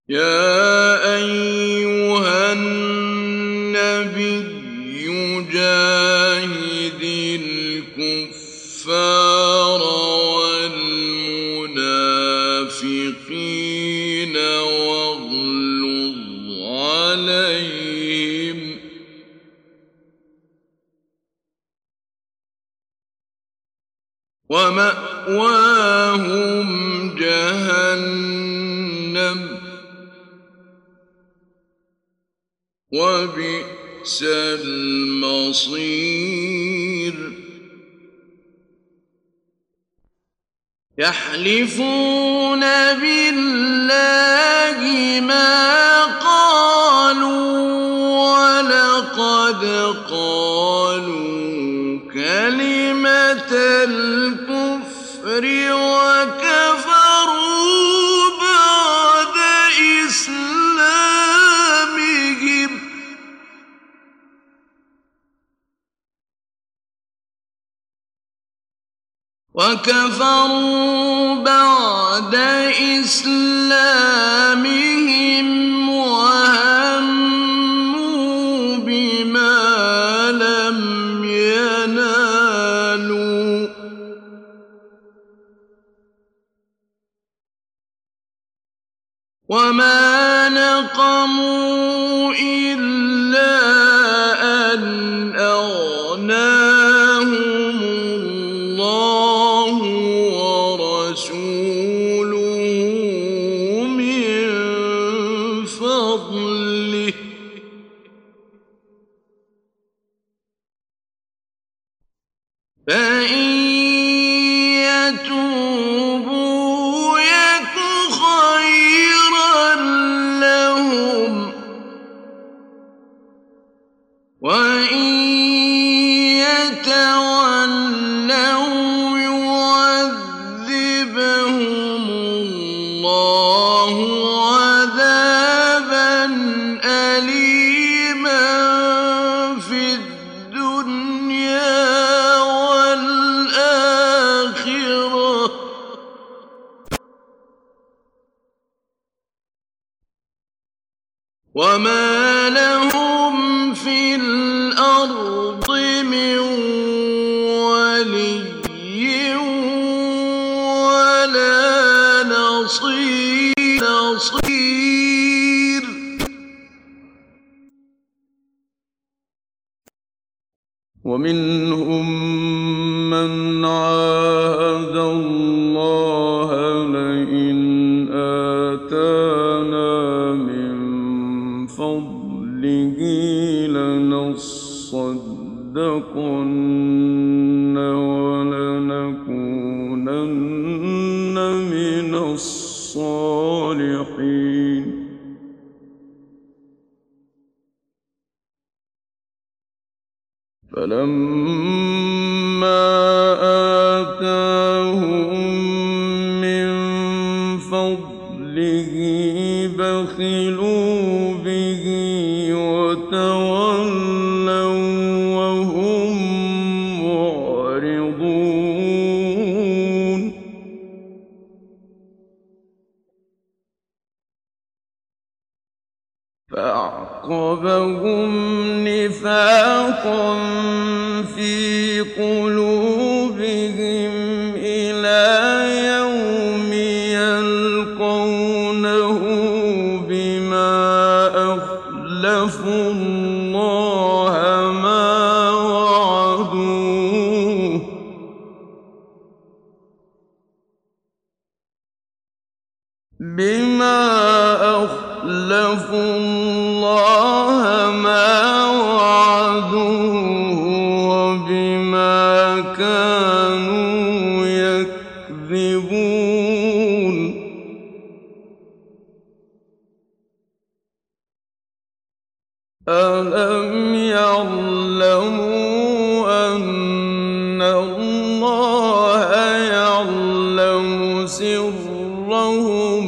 يا أيها النبي جاهد الكفار والمنافقين واغلظ عليهم ومأواهم جهنم وبئس المصير يحلفون بالله ما قالوا ولقد قالوا كلمة الكفر وكفروا بعد إسلامهم وهموا بما لم ينالوا وما نقموا إلا أن أغناهم الله ورسوله من فضله فإن يتوبوا يك خيرا لهم وإن يتولوا يعذبهم الله عذابا أليما في الدنيا والآخرة وما لهم في الأرض من ولي ولا نصير ومنهم من عاهد الله لئن آتانا من فضله لنصدقن ولنكونن من الصالحين فلما آتاهم من فضله بخلوا به وتولوا وهم معرضون فأعقبهم نفاقا في قلوبهم إلى يوم يلقونه بما أخلفوا الله ما وعدوه وبما كانوا يكذبون ألم يعلموا أن الله يعلم سرهم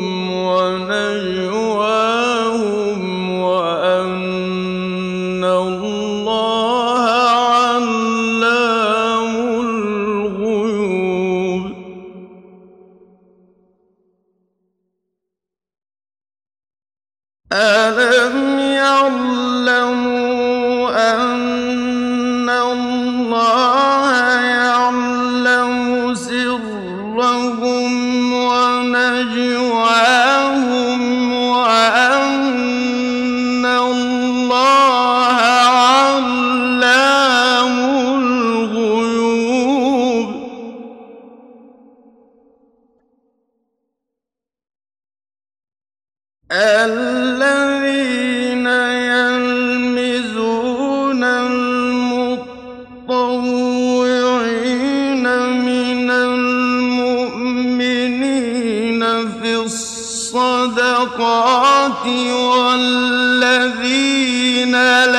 ونجواهم وأن الله علام الغيوب أَلَمْ يَعْلَمُوا أَنَّ اللَّهَ يَعْلَمُ سِرَّهُمْ وَنَجْوَاهُمْ وَأَنَّ اللَّهَ عَلَّامُ الْغُيُوبِ الَّذِينَ يَلْمِزُونَ الْمُطَّوِّعِينَ مِنَ الْمُؤْمِنِينَ فِي الصَّدَقَاتِ وَالَّذِينَ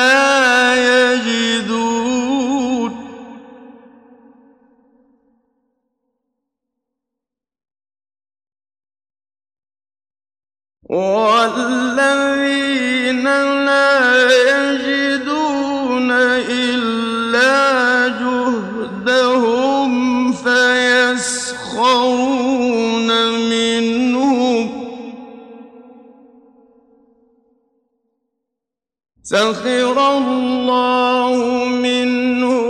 لَا يَجِدُونَ إِلَّا جُهْدَهُمْ فَيَسْخَرُونَ مِنْهُمْ ۙ سَخِرَ اللَّهُ مِنْهُمْ